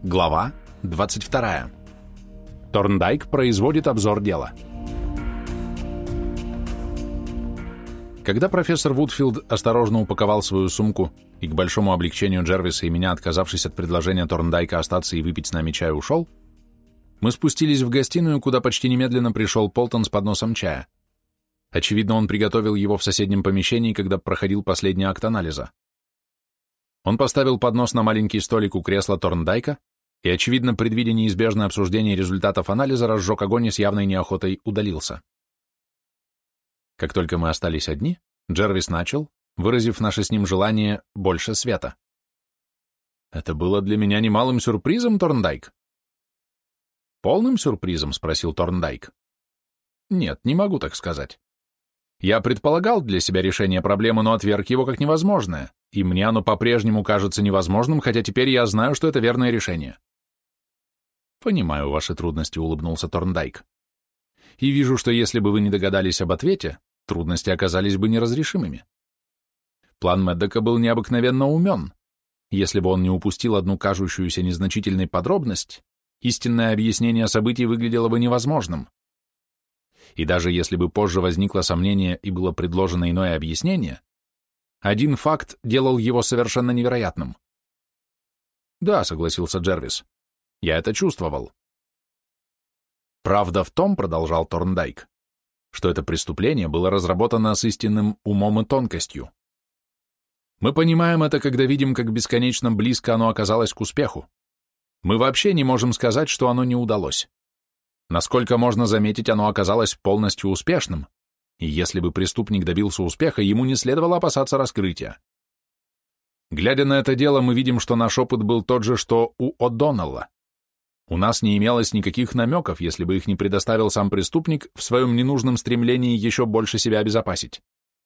Глава 22. Торндайк производит обзор дела. Когда профессор Вудфилд осторожно упаковал свою сумку и, к большому облегчению Джервиса и меня, отказавшись от предложения Торндайка остаться и выпить с нами чай, ушел, мы спустились в гостиную, куда почти немедленно пришел Полтон с подносом чая. Очевидно, он приготовил его в соседнем помещении, когда проходил последний акт анализа. Он поставил поднос на маленький столик у кресла Торндайка и, очевидно, предвидя неизбежное обсуждение результатов анализа, разжег огонь и с явной неохотой удалился. Как только мы остались одни, Джервис начал, выразив наше с ним желание больше света. «Это было для меня немалым сюрпризом, Торндайк». «Полным сюрпризом?» — спросил Торндайк. «Нет, не могу так сказать. Я предполагал для себя решение проблемы, но отверг его как невозможное, и мне оно по-прежнему кажется невозможным, хотя теперь я знаю, что это верное решение». «Понимаю ваши трудности», — улыбнулся Торндайк. «И вижу, что если бы вы не догадались об ответе, трудности оказались бы неразрешимыми. План Меддока был необыкновенно умен. Если бы он не упустил одну кажущуюся незначительной подробность, истинное объяснение событий выглядело бы невозможным. И даже если бы позже возникло сомнение и было предложено иное объяснение, один факт делал его совершенно невероятным». «Да», — согласился Джервис, — «я это чувствовал». «Правда в том, — продолжал Торндайк, — что это преступление было разработано с истинным умом и тонкостью. Мы понимаем это, когда видим, как бесконечно близко оно оказалось к успеху. Мы вообще не можем сказать, что оно не удалось. Насколько можно заметить, оно оказалось полностью успешным, и если бы преступник добился успеха, ему не следовало опасаться раскрытия. Глядя на это дело, мы видим, что наш опыт был тот же, что у О'Доннелла. У нас не имелось никаких намеков, если бы их не предоставил сам преступник в своем ненужном стремлении еще больше себя обезопасить.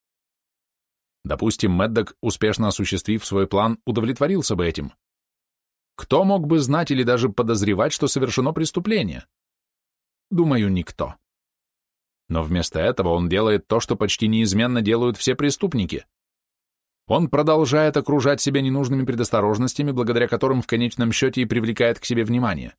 Допустим, Меддок, успешно осуществив свой план, удовлетворился бы этим. Кто мог бы знать или даже подозревать, что совершено преступление? Думаю, никто. Но вместо этого он делает то, что почти неизменно делают все преступники. Он продолжает окружать себя ненужными предосторожностями, благодаря которым в конечном счете и привлекает к себе внимание.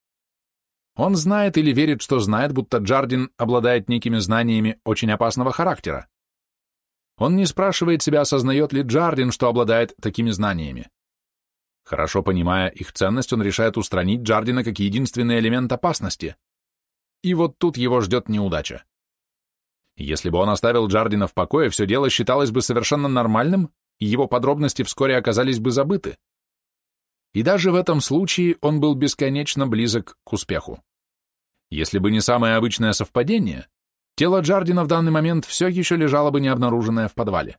Он знает или верит, что знает, будто Джардин обладает некими знаниями очень опасного характера. Он не спрашивает себя, осознает ли Джардин, что обладает такими знаниями. Хорошо понимая их ценность, он решает устранить Джардина как единственный элемент опасности. И вот тут его ждет неудача. Если бы он оставил Джардина в покое, все дело считалось бы совершенно нормальным, и его подробности вскоре оказались бы забыты. И даже в этом случае он был бесконечно близок к успеху. Если бы не самое обычное совпадение, тело Джардина в данный момент все еще лежало бы необнаруженное в подвале.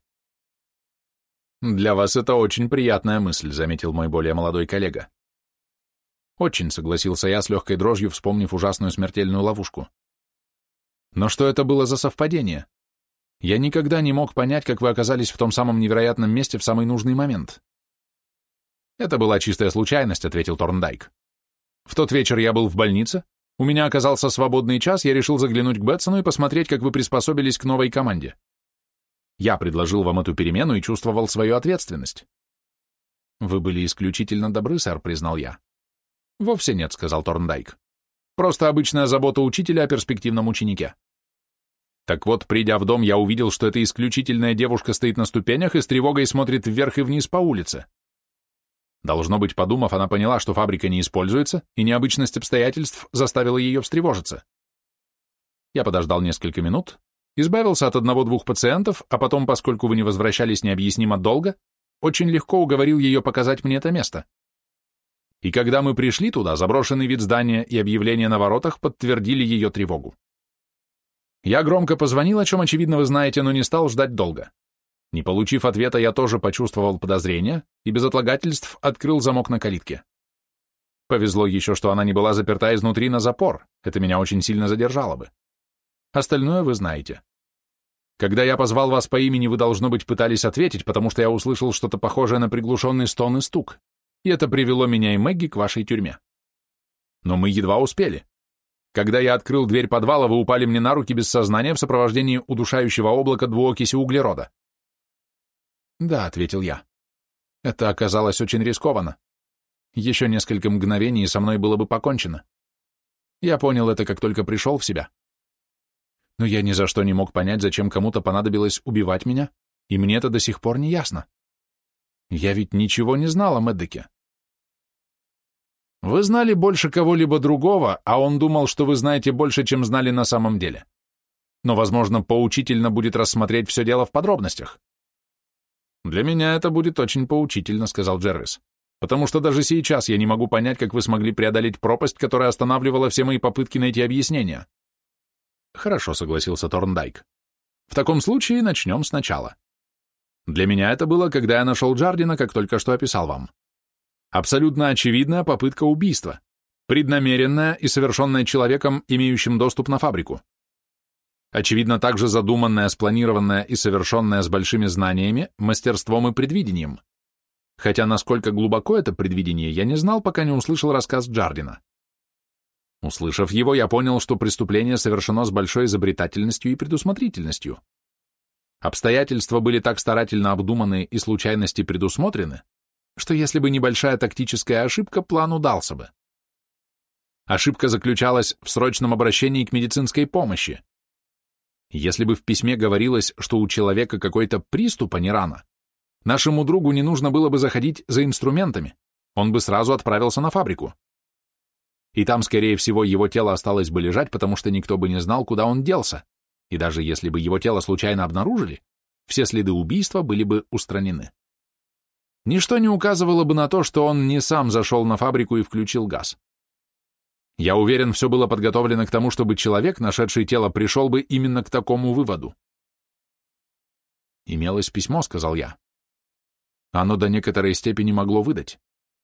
«Для вас это очень приятная мысль», — заметил мой более молодой коллега. «Очень», — согласился я с легкой дрожью, вспомнив ужасную смертельную ловушку. «Но что это было за совпадение? Я никогда не мог понять, как вы оказались в том самом невероятном месте в самый нужный момент». «Это была чистая случайность», — ответил Торндайк. «В тот вечер я был в больнице, у меня оказался свободный час, я решил заглянуть к Бетсону и посмотреть, как вы приспособились к новой команде. Я предложил вам эту перемену и чувствовал свою ответственность». «Вы были исключительно добры, сэр», — признал я. «Вовсе нет», — сказал Торндайк. «Просто обычная забота учителя о перспективном ученике». Так вот, придя в дом, я увидел, что эта исключительная девушка стоит на ступенях и с тревогой смотрит вверх и вниз по улице. Должно быть, подумав, она поняла, что фабрика не используется, и необычность обстоятельств заставила ее встревожиться. Я подождал несколько минут, избавился от 1-2 пациентов, а потом, поскольку вы не возвращались необъяснимо долго, очень легко уговорил ее показать мне это место. И когда мы пришли туда, заброшенный вид здания и объявление на воротах подтвердили ее тревогу. Я громко позвонил, о чем, очевидно, вы знаете, но не стал ждать долго. Не получив ответа, я тоже почувствовал подозрение и без отлагательств открыл замок на калитке. Повезло еще, что она не была заперта изнутри на запор, это меня очень сильно задержало бы. Остальное вы знаете. Когда я позвал вас по имени, вы, должно быть, пытались ответить, потому что я услышал что-то похожее на приглушенный стон и стук, и это привело меня и Мэгги к вашей тюрьме. Но мы едва успели. Когда я открыл дверь подвала, вы упали мне на руки без сознания в сопровождении удушающего облака двуокиси углерода. «Да», — ответил я. «Это оказалось очень рискованно. Еще несколько мгновений, и со мной было бы покончено. Я понял это, как только пришел в себя. Но я ни за что не мог понять, зачем кому-то понадобилось убивать меня, и мне это до сих пор не ясно. Я ведь ничего не знал о Меддеке. Вы знали больше кого-либо другого, а он думал, что вы знаете больше, чем знали на самом деле. Но, возможно, поучительно будет рассмотреть все дело в подробностях. «Для меня это будет очень поучительно», — сказал Джервис, «потому что даже сейчас я не могу понять, как вы смогли преодолеть пропасть, которая останавливала все мои попытки найти объяснение». «Хорошо», — согласился Торндайк. «В таком случае начнем сначала. Для меня это было, когда я нашел Джардина, как только что описал вам. Абсолютно очевидная попытка убийства, преднамеренная и совершенная человеком, имеющим доступ на фабрику. Очевидно, также задуманная, спланированная и совершенная с большими знаниями, мастерством и предвидением. Хотя насколько глубоко это предвидение, я не знал, пока не услышал рассказ Джардина. Услышав его, я понял, что преступление совершено с большой изобретательностью и предусмотрительностью. Обстоятельства были так старательно обдуманы и случайности предусмотрены, что если бы небольшая тактическая ошибка, план удался бы. Ошибка заключалась в срочном обращении к медицинской помощи. Если бы в письме говорилось, что у человека какой-то приступ, а не рана, нашему другу не нужно было бы заходить за инструментами, он бы сразу отправился на фабрику. И там, скорее всего, его тело осталось бы лежать, потому что никто бы не знал, куда он делся, и даже если бы его тело случайно обнаружили, все следы убийства были бы устранены. Ничто не указывало бы на то, что он не сам зашел на фабрику и включил газ. Я уверен, все было подготовлено к тому, чтобы человек, нашедший тело, пришел бы именно к такому выводу. «Имелось письмо», — сказал я. Оно до некоторой степени могло выдать.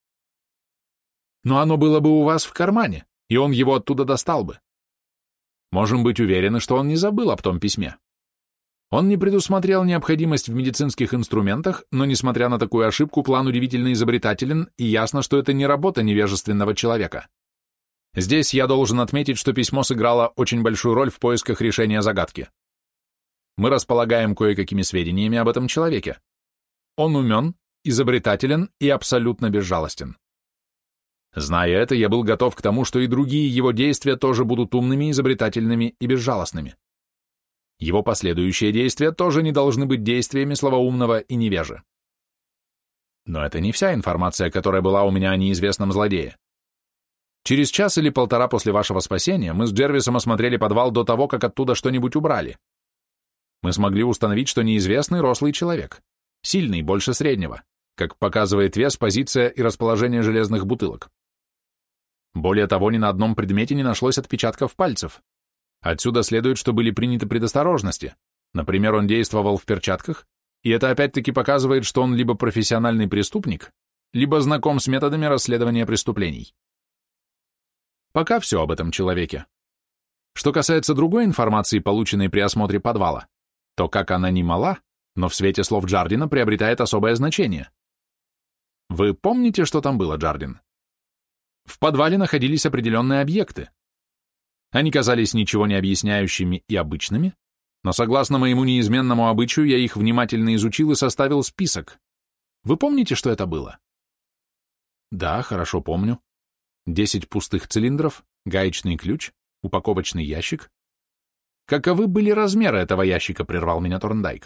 Но оно было бы у вас в кармане, и он его оттуда достал бы. Можем быть уверены, что он не забыл об том письме. Он не предусмотрел необходимость в медицинских инструментах, но, несмотря на такую ошибку, план удивительно изобретателен, и ясно, что это не работа невежественного человека. Здесь я должен отметить, что письмо сыграло очень большую роль в поисках решения загадки. Мы располагаем кое-какими сведениями об этом человеке. Он умен, изобретателен и абсолютно безжалостен. Зная это, я был готов к тому, что и другие его действия тоже будут умными, изобретательными и безжалостными. Его последующие действия тоже не должны быть действиями слабоумного и невежи. Но это не вся информация, которая была у меня о неизвестном злодее. Через час или полтора после вашего спасения мы с Джервисом осмотрели подвал до того, как оттуда что-нибудь убрали. Мы смогли установить, что неизвестный рослый человек, сильный, больше среднего, как показывает вес, позиция и расположение железных бутылок. Более того, ни на одном предмете не нашлось отпечатков пальцев. Отсюда следует, что были приняты предосторожности. Например, он действовал в перчатках, и это опять-таки показывает, что он либо профессиональный преступник, либо знаком с методами расследования преступлений. Пока все об этом человеке. Что касается другой информации, полученной при осмотре подвала, то как она ни мала, но в свете слов Джардина приобретает особое значение. Вы помните, что там было, Джардин? В подвале находились определенные объекты. Они казались ничего не объясняющими и обычными, но согласно моему неизменному обычаю я их внимательно изучил и составил список. Вы помните, что это было? Да, хорошо помню. 10 пустых цилиндров, гаечный ключ, упаковочный ящик. Каковы были размеры этого ящика, прервал меня Торндайк.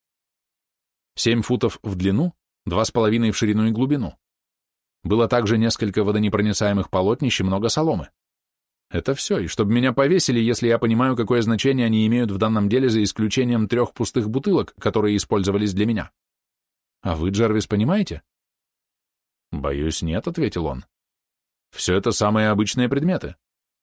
7 футов в длину, 2,5 в ширину и глубину. Было также несколько водонепроницаемых полотнищ и много соломы. Это все, и чтобы меня повесили, если я понимаю, какое значение они имеют в данном деле, за исключением 3 пустых бутылок, которые использовались для меня. А вы, Джервис, понимаете? Боюсь, нет, ответил он. Все это самые обычные предметы.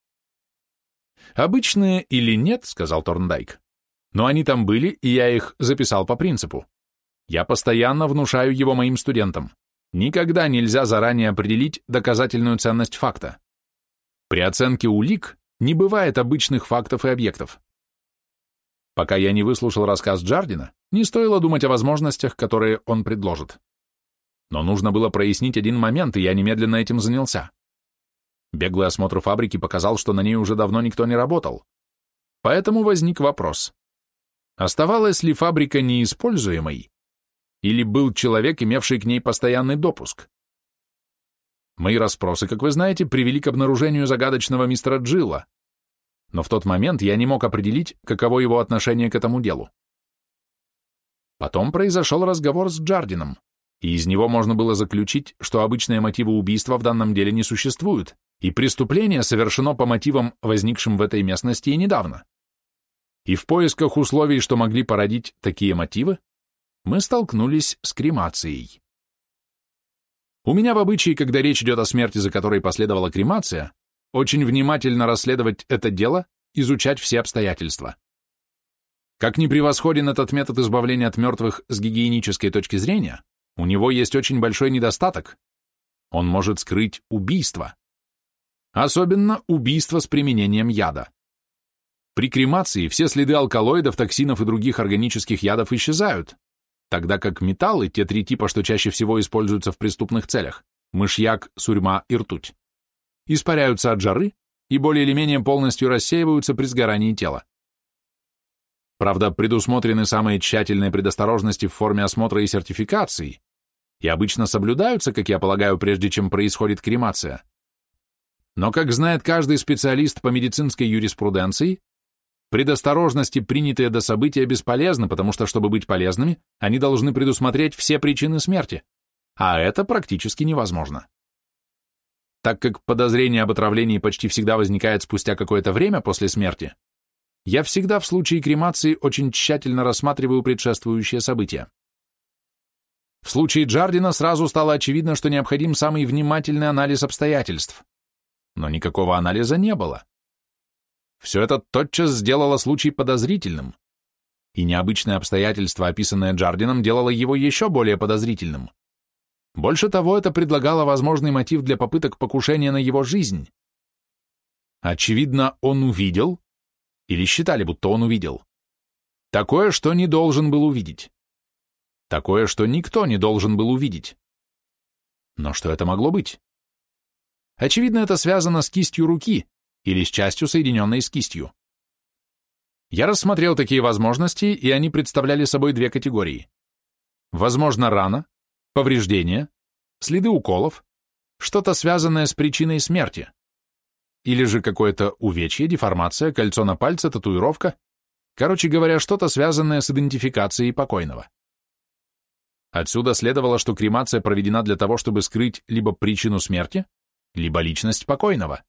Обычные или нет, сказал Торндайк, но они там были, и я их записал по принципу. Я постоянно внушаю его моим студентам. Никогда нельзя заранее определить доказательную ценность факта. При оценке улик не бывает обычных фактов и объектов. Пока я не выслушал рассказ Джардина, не стоило думать о возможностях, которые он предложит. Но нужно было прояснить один момент, и я немедленно этим занялся. Беглый осмотр фабрики показал, что на ней уже давно никто не работал. Поэтому возник вопрос. Оставалась ли фабрика неиспользуемой, или был человек, имевший к ней постоянный допуск? Мои расспросы, как вы знаете, привели к обнаружению загадочного мистера Джилла, но в тот момент я не мог определить, каково его отношение к этому делу. Потом произошел разговор с Джардином, и из него можно было заключить, что обычные мотивы убийства в данном деле не существуют, и преступление совершено по мотивам, возникшим в этой местности и недавно. И в поисках условий, что могли породить такие мотивы, мы столкнулись с кремацией. У меня в обычае, когда речь идет о смерти, за которой последовала кремация, очень внимательно расследовать это дело, изучать все обстоятельства. Как ни превосходен этот метод избавления от мертвых с гигиенической точки зрения, у него есть очень большой недостаток. Он может скрыть убийство. Особенно убийство с применением яда. При кремации все следы алкалоидов, токсинов и других органических ядов исчезают, тогда как металлы, те 3 типа, что чаще всего используются в преступных целях, мышьяк, сурьма и ртуть, испаряются от жары и более или менее полностью рассеиваются при сгорании тела. Правда, предусмотрены самые тщательные предосторожности в форме осмотра и сертификации, и обычно соблюдаются, как я полагаю, прежде чем происходит кремация. Но, как знает каждый специалист по медицинской юриспруденции, предосторожности, принятые до события, бесполезны, потому что, чтобы быть полезными, они должны предусмотреть все причины смерти, а это практически невозможно. Так как подозрение об отравлении почти всегда возникает спустя какое-то время после смерти, я всегда в случае кремации очень тщательно рассматриваю предшествующие события. В случае Джардина сразу стало очевидно, что необходим самый внимательный анализ обстоятельств. Но никакого анализа не было. Все это тотчас сделало случай подозрительным, и необычное обстоятельство, описанное Джардином, делало его еще более подозрительным. Больше того, это предлагало возможный мотив для попыток покушения на его жизнь. Очевидно, он увидел, или считали, будто он увидел, такое, что не должен был увидеть. Такое, что никто не должен был увидеть. Но что это могло быть? Очевидно, это связано с кистью руки или с частью, соединенной с кистью. Я рассмотрел такие возможности, и они представляли собой 2 категории. Возможно, рана, повреждения, следы уколов, что-то связанное с причиной смерти, или же какое-то увечье, деформация, кольцо на пальце, татуировка, короче говоря, что-то связанное с идентификацией покойного. Отсюда следовало, что кремация проведена для того, чтобы скрыть либо причину смерти, либо личность покойного.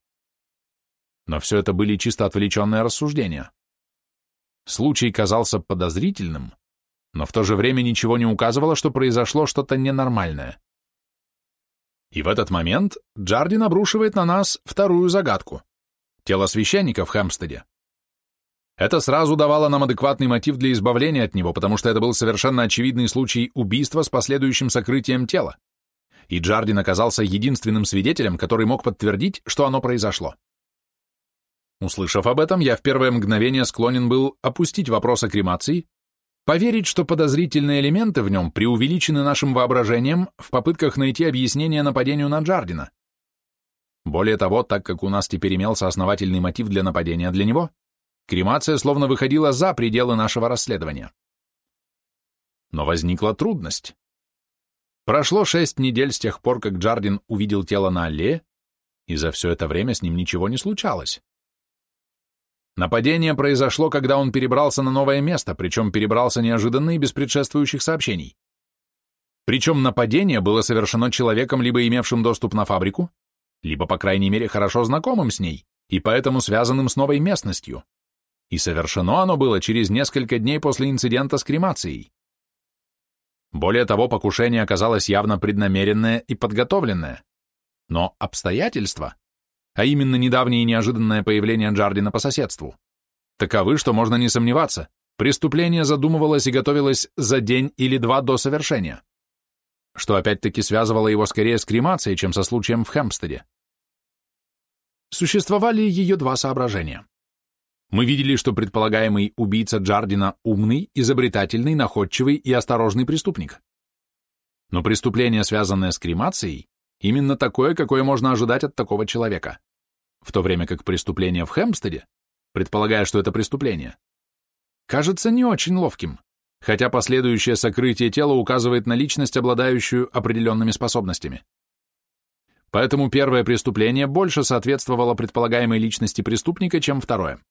Но все это были чисто отвлеченные рассуждения. Случай казался подозрительным, но в то же время ничего не указывало, что произошло что-то ненормальное. И в этот момент Джардин обрушивает на нас вторую загадку — тело священника в Хэмпстеде. Это сразу давало нам адекватный мотив для избавления от него, потому что это был совершенно очевидный случай убийства с последующим сокрытием тела. И Джардин оказался единственным свидетелем, который мог подтвердить, что оно произошло. Услышав об этом, я в первое мгновение склонен был опустить вопрос о кремации, поверить, что подозрительные элементы в нем преувеличены нашим воображением в попытках найти объяснение нападению на Джардина. Более того, так как у нас теперь имелся основательный мотив для нападения для него, кремация словно выходила за пределы нашего расследования. Но возникла трудность. Прошло 6 недель с тех пор, как Джардин увидел тело на аллее, и за все это время с ним ничего не случалось. Нападение произошло, когда он перебрался на новое место, причем перебрался неожиданно и без предшествующих сообщений. Причем нападение было совершено человеком, либо имевшим доступ на фабрику, либо, по крайней мере, хорошо знакомым с ней, и поэтому связанным с новой местностью. И совершено оно было через несколько дней после инцидента с кремацией. Более того, покушение оказалось явно преднамеренное и подготовленное. Но обстоятельства, а именно недавнее и неожиданное появление Джардина по соседству, таковы, что можно не сомневаться, преступление задумывалось и готовилось за день или 2 до совершения, что опять-таки связывало его скорее с кремацией, чем со случаем в Хэмпстеде. Существовали ее 2 соображения. Мы видели, что предполагаемый убийца Джардина умный, изобретательный, находчивый и осторожный преступник. Но преступление, связанное с кремацией, именно такое, какое можно ожидать от такого человека, в то время как преступление в Хэмпстеде, предполагая, что это преступление, кажется не очень ловким, хотя последующее сокрытие тела указывает на личность, обладающую определенными способностями. Поэтому первое преступление больше соответствовало предполагаемой личности преступника, чем второе.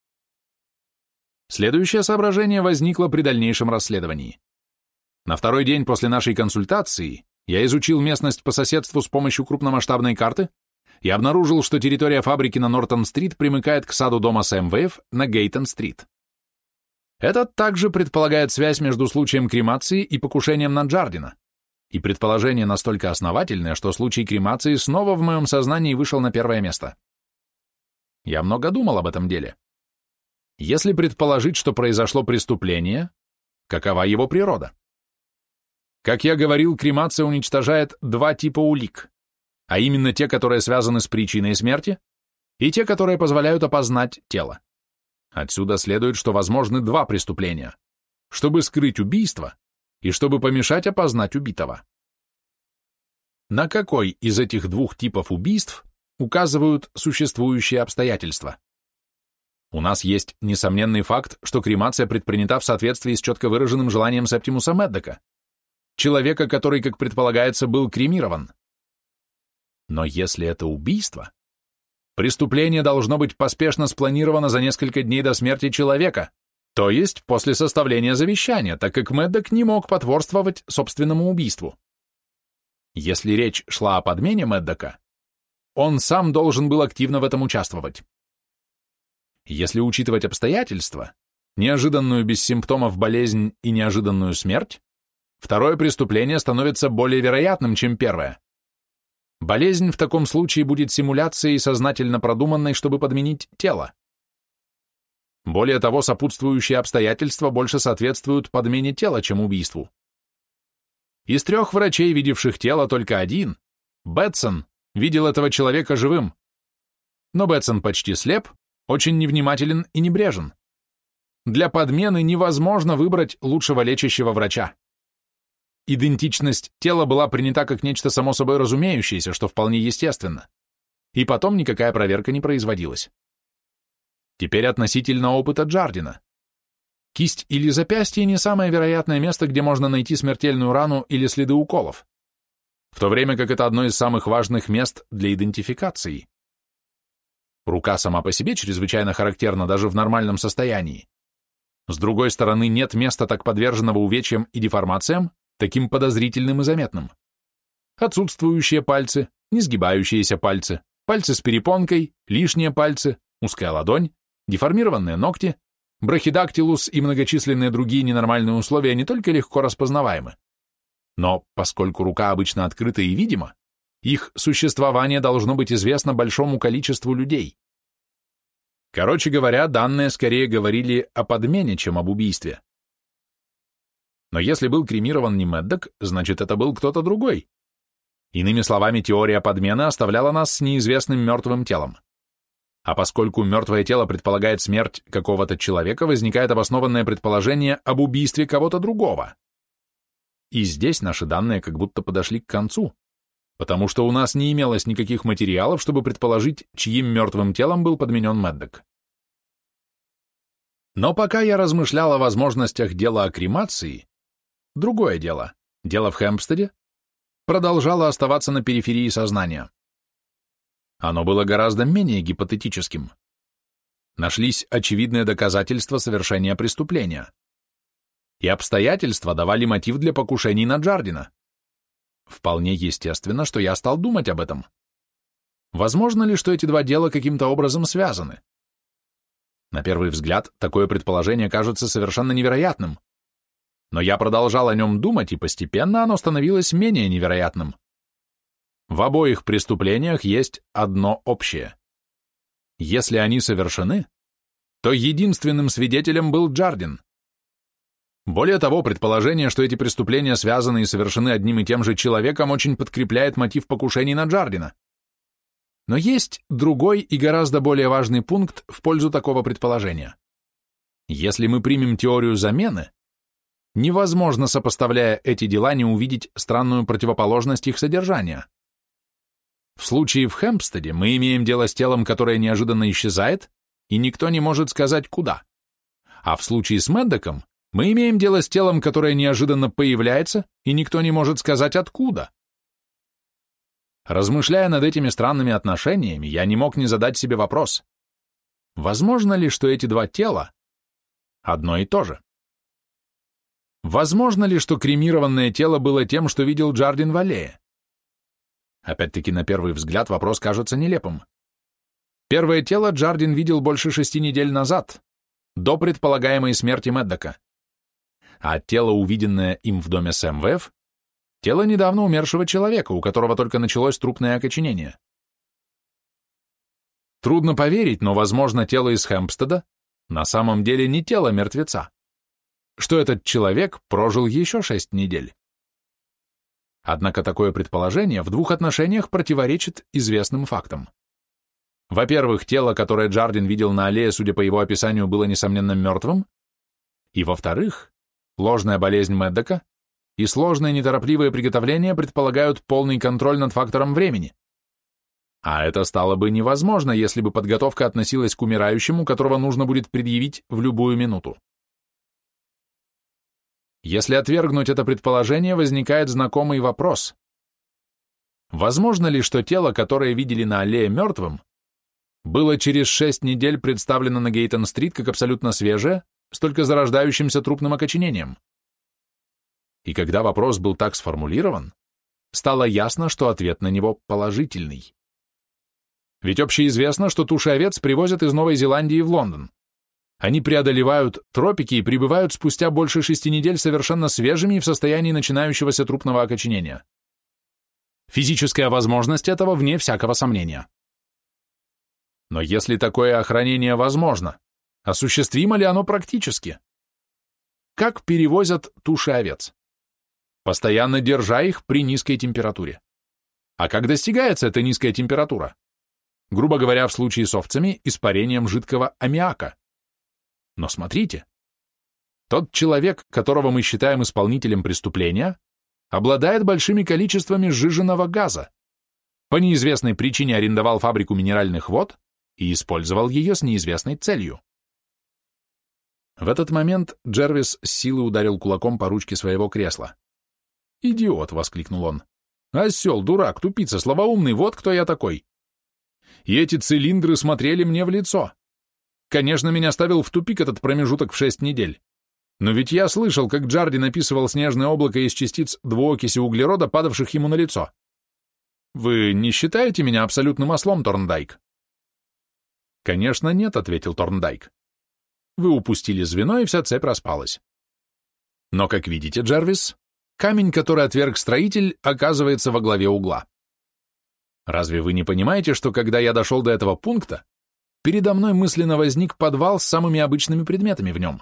Следующее соображение возникло при дальнейшем расследовании. На второй день после нашей консультации я изучил местность по соседству с помощью крупномасштабной карты и обнаружил, что территория фабрики на Нортон-стрит примыкает к саду дома Сэмвейв на Гейтон-стрит. Это также предполагает связь между случаем кремации и покушением на Джардина, и предположение настолько основательное, что случай кремации снова в моем сознании вышел на первое место. Я много думал об этом деле. Если предположить, что произошло преступление, какова его природа? Как я говорил, кремация уничтожает два типа улик, а именно те, которые связаны с причиной смерти, и те, которые позволяют опознать тело. Отсюда следует, что возможны два преступления, чтобы скрыть убийство и чтобы помешать опознать убитого. На какой из этих двух типов убийств указывают существующие обстоятельства? У нас есть несомненный факт, что кремация предпринята в соответствии с четко выраженным желанием Септимуса Меддока, человека, который, как предполагается, был кремирован. Но если это убийство, преступление должно быть поспешно спланировано за несколько дней до смерти человека, то есть после составления завещания, так как Меддок не мог потворствовать собственному убийству. Если речь шла о подмене Меддока, он сам должен был активно в этом участвовать. Если учитывать обстоятельства, неожиданную без симптомов болезнь и неожиданную смерть, второе преступление становится более вероятным, чем первое. Болезнь в таком случае будет симуляцией, сознательно продуманной, чтобы подменить тело. Более того, сопутствующие обстоятельства больше соответствуют подмене тела, чем убийству. Из 3 врачей, видевших тело, только один, Бэтсон, видел этого человека живым. Но Бэтсон почти слеп, очень невнимателен и небрежен. Для подмены невозможно выбрать лучшего лечащего врача. Идентичность тела была принята как нечто само собой разумеющееся, что вполне естественно. И потом никакая проверка не производилась. Теперь относительно опыта Джардина. Кисть или запястье не самое вероятное место, где можно найти смертельную рану или следы уколов, в то время как это одно из самых важных мест для идентификации. Рука сама по себе чрезвычайно характерна даже в нормальном состоянии. С другой стороны, нет места так подверженного увечьям и деформациям, таким подозрительным и заметным. Отсутствующие пальцы, несгибающиеся пальцы, пальцы с перепонкой, лишние пальцы, узкая ладонь, деформированные ногти, брахидактилус и многочисленные другие ненормальные условия не только легко распознаваемы, но, поскольку рука обычно открыта и видима, их существование должно быть известно большому количеству людей. Короче говоря, данные скорее говорили о подмене, чем об убийстве. Но если был кремирован не Меддок, значит, это был кто-то другой. Иными словами, теория подмены оставляла нас с неизвестным мертвым телом. А поскольку мертвое тело предполагает смерть какого-то человека, возникает обоснованное предположение об убийстве кого-то другого. И здесь наши данные как будто подошли к концу, потому что у нас не имелось никаких материалов, чтобы предположить, чьим мертвым телом был подменен Меддок. Но пока я размышлял о возможностях дела о кремации, другое дело, дело в Хэмпстеде, продолжало оставаться на периферии сознания. Оно было гораздо менее гипотетическим. Нашлись очевидные доказательства совершения преступления. И обстоятельства давали мотив для покушений на Джардина. Вполне естественно, что я стал думать об этом. Возможно ли, что эти два дела каким-то образом связаны? На первый взгляд, такое предположение кажется совершенно невероятным. Но я продолжал о нем думать, и постепенно оно становилось менее невероятным. В обоих преступлениях есть одно общее. Если они совершены, то единственным свидетелем был Джардин. Более того, предположение, что эти преступления связаны и совершены одним и тем же человеком, очень подкрепляет мотив покушений на Джардина. Но есть другой и гораздо более важный пункт в пользу такого предположения. Если мы примем теорию замены, невозможно, сопоставляя эти дела, не увидеть странную противоположность их содержания. В случае в Хэмпстеде мы имеем дело с телом, которое неожиданно исчезает, и никто не может сказать, куда. А в случае с Меддоком мы имеем дело с телом, которое неожиданно появляется, и никто не может сказать, откуда. Размышляя над этими странными отношениями, я не мог не задать себе вопрос. Возможно ли, что эти два тела одно и то же? Возможно ли, что кремированное тело было тем, что видел Джардин в аллее? Опять-таки, на первый взгляд, вопрос кажется нелепым. Первое тело Джардин видел больше 6 недель назад, до предполагаемой смерти Меддока. А тело, увиденное им в доме Сэм Вэв, тело недавно умершего человека, у которого только началось трупное окоченение. Трудно поверить, но, возможно, тело из Хэмпстеда на самом деле не тело мертвеца, что этот человек прожил еще 6 недель. Однако такое предположение в двух отношениях противоречит известным фактам. Во-первых, тело, которое Джардин видел на аллее, судя по его описанию, было, несомненно, мертвым, и, во-вторых, ложная болезнь Меддока и сложное неторопливое приготовление предполагают полный контроль над фактором времени. А это стало бы невозможно, если бы подготовка относилась к умирающему, которого нужно будет предъявить в любую минуту. Если отвергнуть это предположение, возникает знакомый вопрос. Возможно ли, что тело, которое видели на аллее мертвым, было через 6 недель представлено на Гейтон-стрит как абсолютно свежее, с только зарождающимся трупным окоченением? И когда вопрос был так сформулирован, стало ясно, что ответ на него положительный. Ведь общеизвестно, что туши овец привозят из Новой Зеландии в Лондон. Они преодолевают тропики и прибывают спустя больше 6 недель совершенно свежими и в состоянии начинающегося трупного окоченения. Физическая возможность этого вне всякого сомнения. Но если такое охранение возможно, осуществимо ли оно практически? Как перевозят туши овец? Постоянно держа их при низкой температуре. А как достигается эта низкая температура? Грубо говоря, в случае с овцами, испарением жидкого аммиака. Но смотрите, тот человек, которого мы считаем исполнителем преступления, обладает большими количествами сжиженного газа, по неизвестной причине арендовал фабрику минеральных вод и использовал ее с неизвестной целью. В этот момент Джервис с силой ударил кулаком по ручке своего кресла. «Идиот!» — воскликнул он. «Осел, дурак, тупица, слабоумный, вот кто я такой!» И эти цилиндры смотрели мне в лицо. Конечно, меня ставил в тупик этот промежуток в 6 недель. Но ведь я слышал, как Джардин описывал снежное облако из частиц двуокиси углерода, падавших ему на лицо. Вы не считаете меня абсолютным ослом, Торндайк? Конечно, нет, ответил Торндайк. Вы упустили звено, и вся цепь распалась. Но, как видите, Джервис, камень, который отверг строитель, оказывается во главе угла. Разве вы не понимаете, что когда я дошел до этого пункта, передо мной мысленно возник подвал с самыми обычными предметами в нем?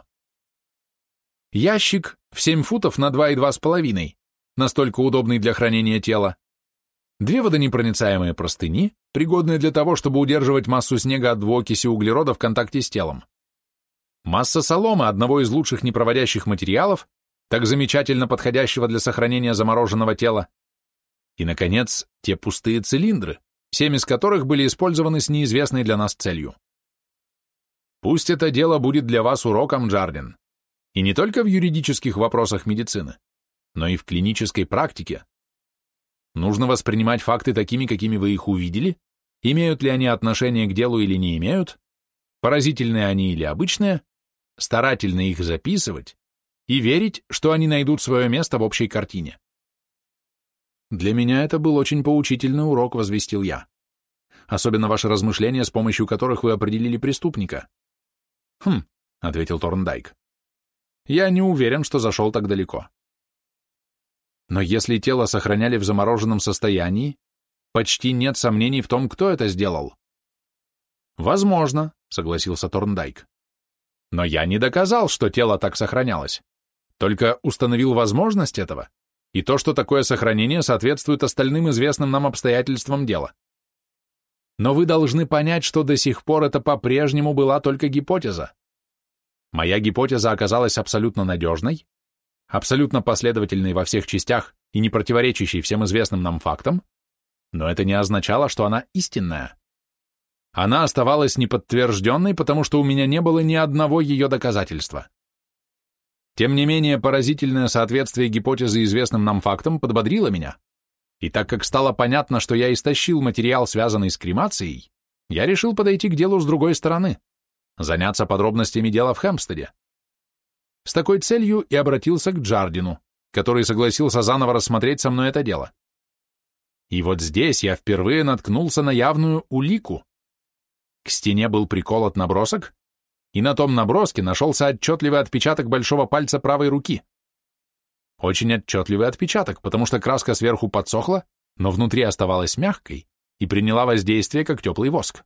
Ящик в 7 футов на 2,2,5, настолько удобный для хранения тела, 2 водонепроницаемые простыни, пригодные для того, чтобы удерживать массу снега от двуокиси углерода в контакте с телом, масса соломы, одного из лучших непроводящих материалов, так замечательно подходящего для сохранения замороженного тела, и, наконец, те пустые цилиндры, 7 из которых были использованы с неизвестной для нас целью. Пусть это дело будет для вас уроком, Джардин, и не только в юридических вопросах медицины, но и в клинической практике. Нужно воспринимать факты такими, какими вы их увидели, имеют ли они отношение к делу или не имеют, поразительные они или обычные, старательно их записывать и верить, что они найдут свое место в общей картине. Для меня это был очень поучительный урок, возвестил я. Особенно ваши размышления, с помощью которых вы определили преступника. Хм, ответил Торндайк. Я не уверен, что зашел так далеко. Но если тело сохраняли в замороженном состоянии, почти нет сомнений в том, кто это сделал. Возможно, согласился Торндайк. Но я не доказал, что тело так сохранялось, только установил возможность этого и то, что такое сохранение соответствует остальным известным нам обстоятельствам дела. Но вы должны понять, что до сих пор это по-прежнему была только гипотеза. Моя гипотеза оказалась абсолютно надежной, абсолютно последовательной во всех частях и не противоречащей всем известным нам фактам, но это не означало, что она истинная. Она оставалась неподтвержденной, потому что у меня не было ни одного ее доказательства. Тем не менее, поразительное соответствие гипотезы известным нам фактам подбодрило меня. И так как стало понятно, что я истощил материал, связанный с кремацией, я решил подойти к делу с другой стороны, заняться подробностями дела в Хэмпстеде. С такой целью и обратился к Джардину, который согласился заново рассмотреть со мной это дело. И вот здесь я впервые наткнулся на явную улику. К стене был приколот набросок, и на том наброске нашелся отчетливый отпечаток большого пальца правой руки. Очень отчетливый отпечаток, потому что краска сверху подсохла, но внутри оставалась мягкой и приняла воздействие, как теплый воск.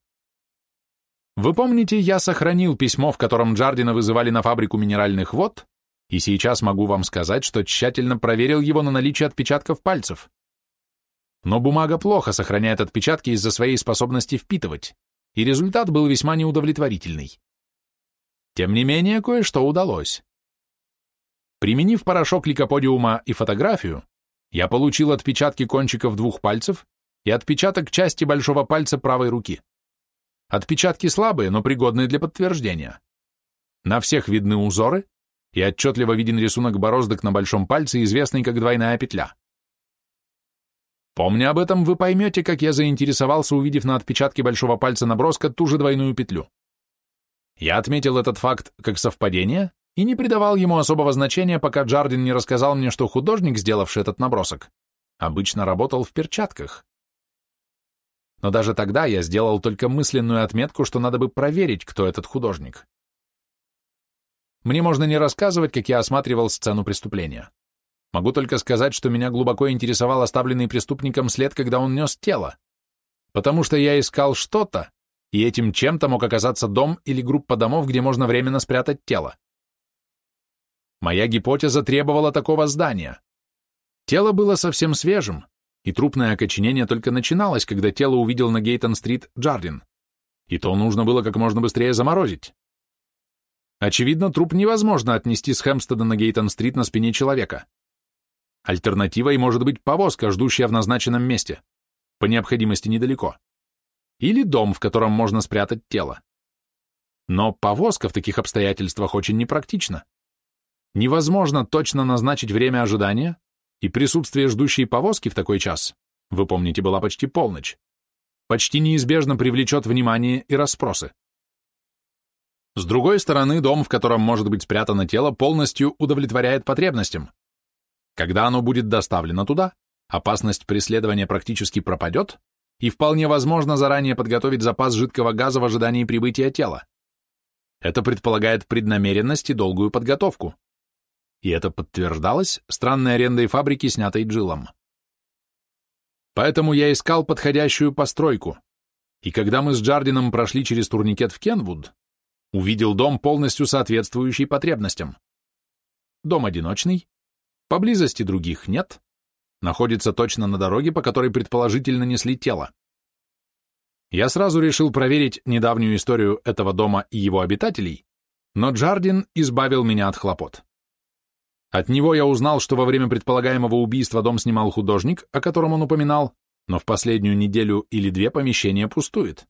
Вы помните, я сохранил письмо, в котором Джардина вызывали на фабрику минеральных вод, и сейчас могу вам сказать, что тщательно проверил его на наличие отпечатков пальцев. Но бумага плохо сохраняет отпечатки из-за своей способности впитывать, и результат был весьма неудовлетворительный. Тем не менее, кое-что удалось. Применив порошок ликоподиума и фотографию, я получил отпечатки кончиков 2 пальцев и отпечаток части большого пальца правой руки. Отпечатки слабые, но пригодные для подтверждения. На всех видны узоры, и отчетливо виден рисунок бороздок на большом пальце, известный как двойная петля. Помня об этом, вы поймете, как я заинтересовался, увидев на отпечатке большого пальца наброска ту же двойную петлю. Я отметил этот факт как совпадение и не придавал ему особого значения, пока Джардин не рассказал мне, что художник, сделавший этот набросок, обычно работал в перчатках. Но даже тогда я сделал только мысленную отметку, что надо бы проверить, кто этот художник. Мне можно не рассказывать, как я осматривал сцену преступления. Могу только сказать, что меня глубоко интересовал оставленный преступником след, когда он нес тело, потому что я искал что-то, и этим чем-то мог оказаться дом или группа домов, где можно временно спрятать тело. Моя гипотеза требовала такого здания. Тело было совсем свежим, и трупное окоченение только начиналось, когда тело увидел на Гейтон-стрит Джардин, и то нужно было как можно быстрее заморозить. Очевидно, труп невозможно отнести с Хэмпстеда на Гейтон-стрит на спине человека. Альтернативой может быть повозка, ждущая в назначенном месте, по необходимости недалеко, или дом, в котором можно спрятать тело. Но повозка в таких обстоятельствах очень непрактична. Невозможно точно назначить время ожидания, и присутствие ждущей повозки в такой час, вы помните, была почти полночь, почти неизбежно привлечет внимание и расспросы. С другой стороны, дом, в котором может быть спрятано тело, полностью удовлетворяет потребностям. Когда оно будет доставлено туда, опасность преследования практически пропадет, и вполне возможно заранее подготовить запас жидкого газа в ожидании прибытия тела. Это предполагает преднамеренность и долгую подготовку. И это подтверждалось странной арендой фабрики, снятой Джилом. Поэтому я искал подходящую постройку, и когда мы с Джардином прошли через турникет в Кенвуд, увидел дом, полностью соответствующий потребностям. Дом одиночный, поблизости других нет, находится точно на дороге, по которой предположительно несли тело. Я сразу решил проверить недавнюю историю этого дома и его обитателей, но Джардин избавил меня от хлопот. От него я узнал, что во время предполагаемого убийства дом снимал художник, о котором он упоминал, но в последнюю неделю или 2 помещение пустует.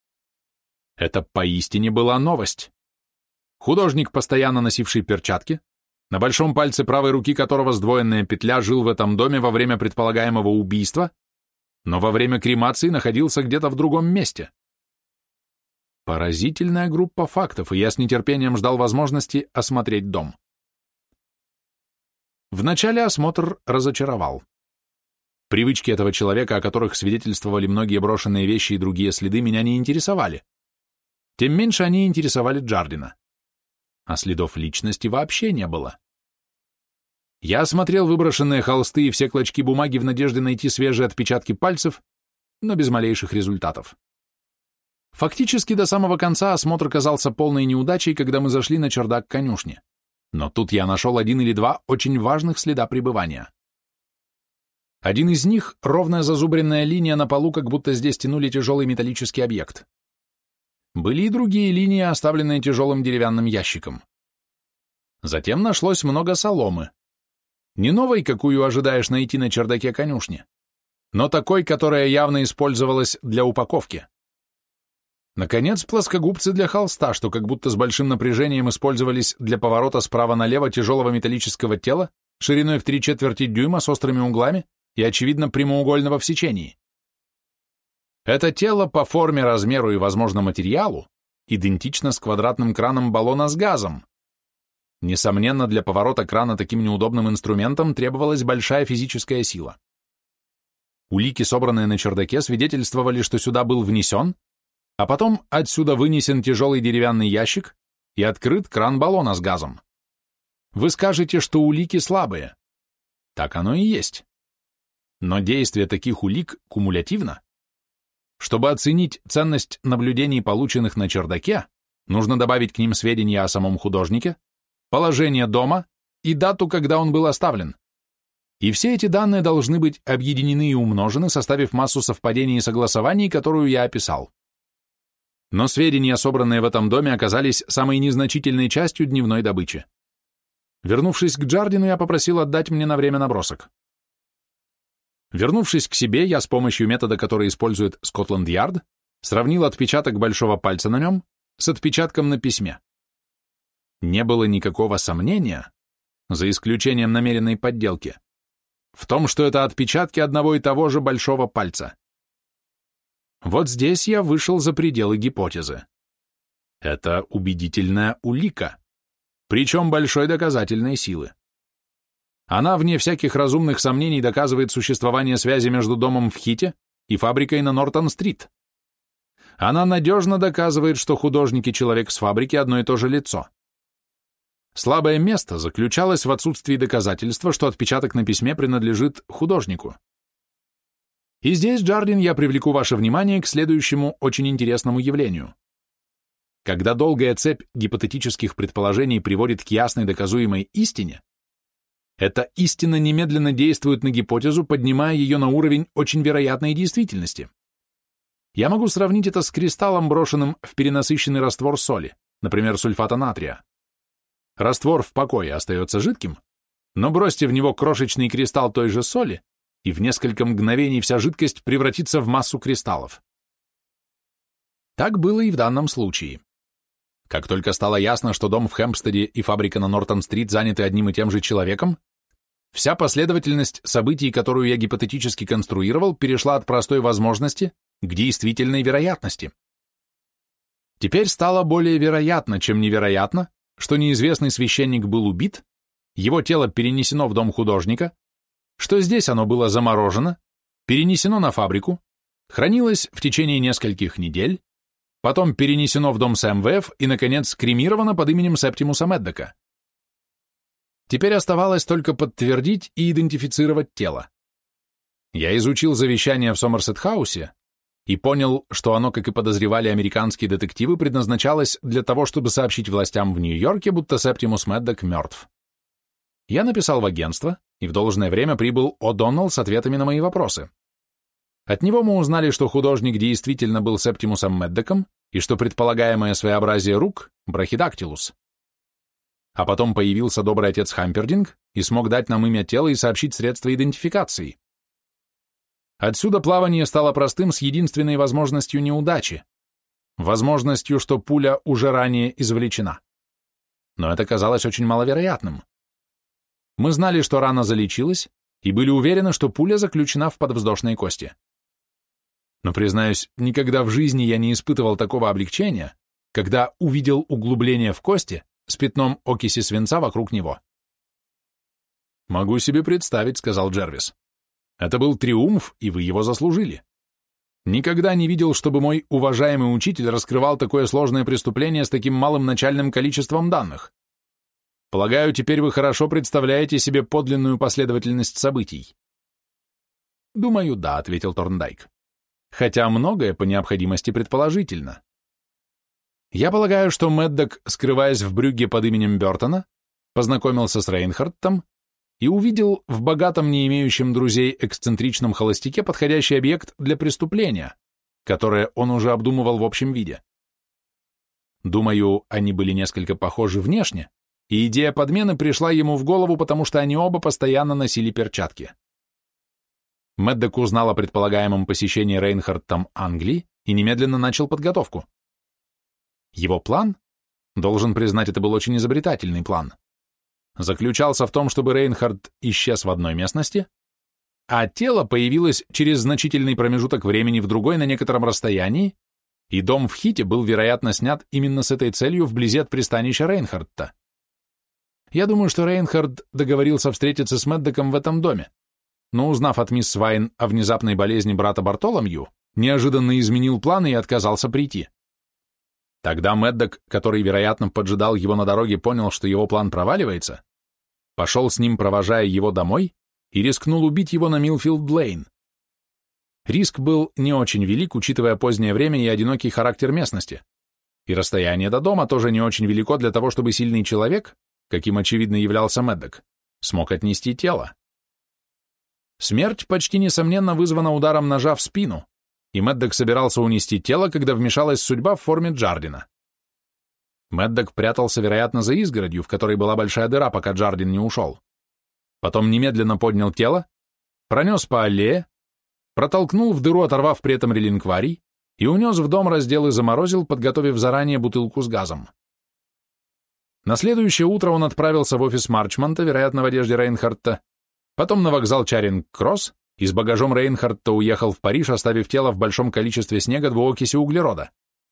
Это поистине была новость. Художник, постоянно носивший перчатки, на большом пальце правой руки которого сдвоенная петля, жил в этом доме во время предполагаемого убийства, но во время кремации находился где-то в другом месте. Поразительная группа фактов, и я с нетерпением ждал возможности осмотреть дом. Вначале осмотр разочаровал. Привычки этого человека, о которых свидетельствовали многие брошенные вещи и другие следы, меня не интересовали. Тем меньше они интересовали Джардина. А следов личности вообще не было. Я осмотрел выброшенные холсты и все клочки бумаги в надежде найти свежие отпечатки пальцев, но без малейших результатов. Фактически до самого конца осмотр казался полной неудачей, когда мы зашли на чердак конюшни. Но тут я нашел 1 или 2 очень важных следа пребывания. Один из них — ровная зазубренная линия на полу, как будто здесь тянули тяжелый металлический объект. Были и другие линии, оставленные тяжелым деревянным ящиком. Затем нашлось много соломы. Не новой, какую ожидаешь найти на чердаке конюшни, но такой, которая явно использовалась для упаковки. Наконец, плоскогубцы для холста, что как будто с большим напряжением использовались для поворота справа налево тяжелого металлического тела шириной в 3/4 дюйма с острыми углами и, очевидно, прямоугольного в сечении. Это тело по форме, размеру и, возможно, материалу идентично с квадратным краном баллона с газом. Несомненно, для поворота крана таким неудобным инструментом требовалась большая физическая сила. Улики, собранные на чердаке, свидетельствовали, что сюда был внесен, а потом отсюда вынесен тяжелый деревянный ящик и открыт кран баллона с газом. Вы скажете, что улики слабые. Так оно и есть. Но действие таких улик кумулятивно. Чтобы оценить ценность наблюдений, полученных на чердаке, нужно добавить к ним сведения о самом художнике, положение дома и дату, когда он был оставлен. И все эти данные должны быть объединены и умножены, составив массу совпадений и согласований, которую я описал. Но сведения, собранные в этом доме, оказались самой незначительной частью дневной добычи. Вернувшись к Джардину, я попросил отдать мне на время набросок. Вернувшись к себе, я с помощью метода, который использует Скотланд-Ярд, сравнил отпечаток большого пальца на нем с отпечатком на письме. Не было никакого сомнения, за исключением намеренной подделки, в том, что это отпечатки одного и того же большого пальца. Вот здесь я вышел за пределы гипотезы. Это убедительная улика, причем большой доказательной силы. Она, вне всяких разумных сомнений, доказывает существование связи между домом в Хите и фабрикой на Нортон-стрит. Она надежно доказывает, что художник и человек с фабрики одно и то же лицо. Слабое место заключалось в отсутствии доказательства, что отпечаток на письме принадлежит художнику. И здесь, Джардин, я привлеку ваше внимание к следующему очень интересному явлению. Когда долгая цепь гипотетических предположений приводит к ясной доказуемой истине, эта истина немедленно действует на гипотезу, поднимая ее на уровень очень вероятной действительности. Я могу сравнить это с кристаллом, брошенным в перенасыщенный раствор соли, например, сульфата натрия. Раствор в покое остается жидким, но бросьте в него крошечный кристалл той же соли, и в несколько мгновений вся жидкость превратится в массу кристаллов. Так было и в данном случае. Как только стало ясно, что дом в Хэмпстеде и фабрика на Нортон-стрит заняты одним и тем же человеком, вся последовательность событий, которую я гипотетически конструировал, перешла от простой возможности к действительной вероятности. Теперь стало более вероятно, чем невероятно, что неизвестный священник был убит, его тело перенесено в дом художника, что здесь оно было заморожено, перенесено на фабрику, хранилось в течение нескольких недель, потом перенесено в дом с МВФ и, наконец, кремировано под именем Септимуса Меддока. Теперь оставалось только подтвердить и идентифицировать тело. Я изучил завещание в Сомерсет-хаусе и понял, что оно, как и подозревали американские детективы, предназначалось для того, чтобы сообщить властям в Нью-Йорке, будто Септимус Меддок мертв. Я написал в агентство, и в должное время прибыл О'Доннелл с ответами на мои вопросы. От него мы узнали, что художник действительно был Септимусом Меддоком и что предполагаемое своеобразие рук – брахидактилус. А потом появился добрый отец Хампердинг и смог дать нам имя тела и сообщить средства идентификации. Отсюда плавание стало простым с единственной возможностью неудачи – возможностью, что пуля уже ранее извлечена. Но это казалось очень маловероятным. Мы знали, что рана залечилась, и были уверены, что пуля заключена в подвздошной кости. Но, признаюсь, никогда в жизни я не испытывал такого облегчения, когда увидел углубление в кости с пятном окиси свинца вокруг него. «Могу себе представить», — сказал Джервис. «Это был триумф, и вы его заслужили. Никогда не видел, чтобы мой уважаемый учитель раскрывал такое сложное преступление с таким малым начальным количеством данных. Полагаю, теперь вы хорошо представляете себе подлинную последовательность событий». «Думаю, да», — ответил Торндайк. «Хотя многое по необходимости предположительно. Я полагаю, что Меддок, скрываясь в Брюгге под именем Бертона, познакомился с Рейнхардтом и увидел в богатом, не имеющем друзей эксцентричном холостяке подходящий объект для преступления, которое он уже обдумывал в общем виде. Думаю, они были несколько похожи внешне, и идея подмены пришла ему в голову, потому что они оба постоянно носили перчатки. Меддок узнал о предполагаемом посещении Рейнхардтом Англии и немедленно начал подготовку. Его план, должен признать, это был очень изобретательный план, заключался в том, чтобы Рейнхард исчез в одной местности, а тело появилось через значительный промежуток времени в другой на некотором расстоянии, и дом в Хите был, вероятно, снят именно с этой целью вблизи от пристанища Рейнхардта. Я думаю, что Рейнхард договорился встретиться с Меддоком в этом доме, но, узнав от мисс Вайн о внезапной болезни брата Бартоломью, неожиданно изменил планы и отказался прийти. Тогда Меддок, который, вероятно, поджидал его на дороге, понял, что его план проваливается, пошел с ним, провожая его домой, и рискнул убить его на Милфилд-Лейн. Риск был не очень велик, учитывая позднее время и одинокий характер местности, и расстояние до дома тоже не очень велико для того, чтобы сильный человек, каким очевидно являлся Меддок, смог отнести тело. Смерть почти несомненно вызвана ударом ножа в спину, и Меддок собирался унести тело, когда вмешалась судьба в форме Джардина. Меддок прятался, вероятно, за изгородью, в которой была большая дыра, пока Джардин не ушел. Потом немедленно поднял тело, пронес по аллее, протолкнул в дыру, оторвав при этом релинкварий, и унес в дом, раздел и заморозил, подготовив заранее бутылку с газом. На следующее утро он отправился в офис Марчмонта, вероятно, в одежде Рейнхардта, потом на вокзал Чаринг-Кросс и с багажом Рейнхардта уехал в Париж, оставив тело в большом количестве снега двуокиси углерода.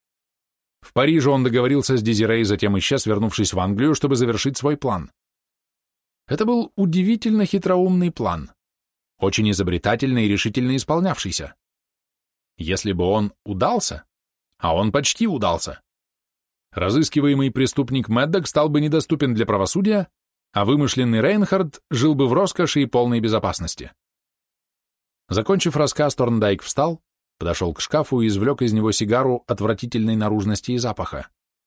В Париже он договорился с Дезире и затем исчез, вернувшись в Англию, чтобы завершить свой план. Это был удивительно хитроумный план, очень изобретательно и решительно исполнявшийся. Если бы он удался, а он почти удался, разыскиваемый преступник Меддок стал бы недоступен для правосудия, а вымышленный Рейнхард жил бы в роскоши и полной безопасности. Закончив рассказ, Торндайк встал, подошел к шкафу и извлек из него сигару отвратительной наружности и запаха.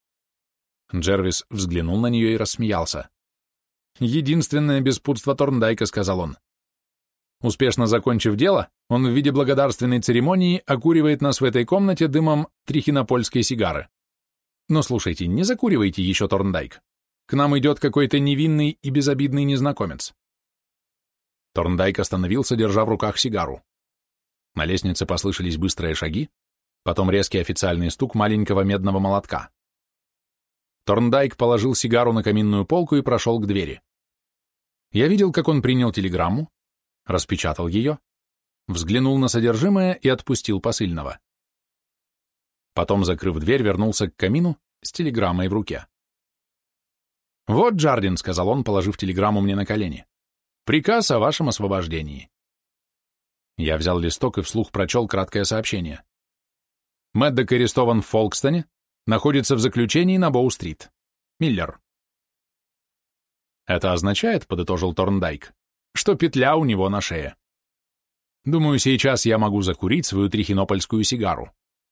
Джервис взглянул на нее и рассмеялся. «Единственное беспутство Торндайка», — сказал он. Успешно закончив дело, он в виде благодарственной церемонии окуривает нас в этой комнате дымом трихинопольской сигары. Но слушайте, не закуривайте еще, Торндайк. К нам идет какой-то невинный и безобидный незнакомец. Торндайк остановился, держа в руках сигару. На лестнице послышались быстрые шаги, потом резкий официальный стук маленького медного молотка. Торндайк положил сигару на каминную полку и прошел к двери. Я видел, как он принял телеграмму, распечатал ее, взглянул на содержимое и отпустил посыльного. Потом, закрыв дверь, вернулся к камину с телеграммой в руке. «Вот, Джардин», — сказал он, положив телеграмму мне на колени, — «приказ о вашем освобождении». Я взял листок и вслух прочел краткое сообщение. Меддок арестован в Фолкстоне, находится в заключении на Боу-стрит. Миллер. «Это означает, — подытожил Торндайк, — что петля у него на шее. Думаю, сейчас я могу закурить свою трихинопольскую сигару».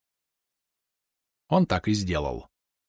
Он так и сделал.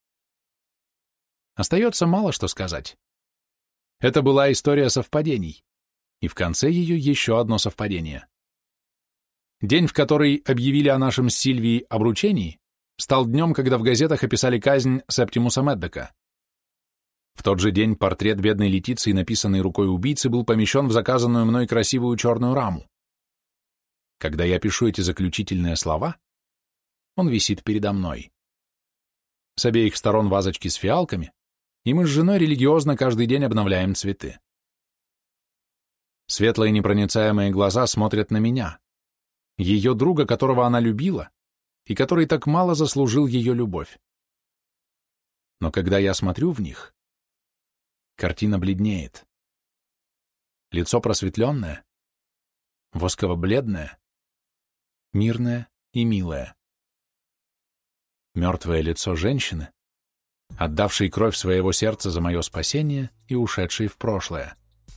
Остается мало что сказать. Это была история совпадений, и в конце ее еще одно совпадение. День, в который объявили о нашем с Сильвией обручении, стал днем, когда в газетах описали казнь Септимуса Меддока. В тот же день портрет бедной Летиции, написанный рукой убийцы, был помещен в заказанную мной красивую черную раму. Когда я пишу эти заключительные слова, он висит передо мной. С обеих сторон вазочки с фиалками, и мы с женой религиозно каждый день обновляем цветы. Светлые непроницаемые глаза смотрят на меня, ее друга, которого она любила, и который так мало заслужил ее любовь. Но когда я смотрю в них, картина бледнеет. Лицо просветленное, восково-бледное, мирное и милое. Мертвое лицо женщины, отдавшей кровь своего сердца за мое спасение и ушедшей в прошлое.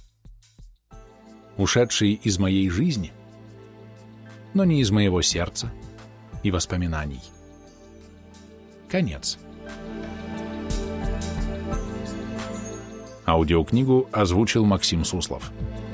Ушедшей из моей жизни, но не из моего сердца и воспоминаний. Конец. Аудиокнигу озвучил Максим Суслов.